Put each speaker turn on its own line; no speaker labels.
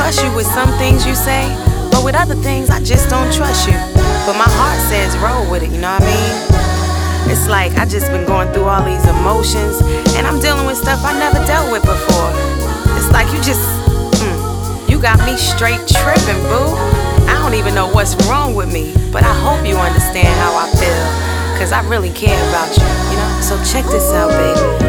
trust you with some things you say, but with other things I just don't trust you. But my heart says roll with it, you know what I mean? It's like I just been going through all these emotions, and I'm dealing with stuff I never dealt with before. It's like you got me straight tripping, boo. I don't even know what's wrong with me, but I hope you understand how I feel, cause I really care about you, you know? So check this out, baby.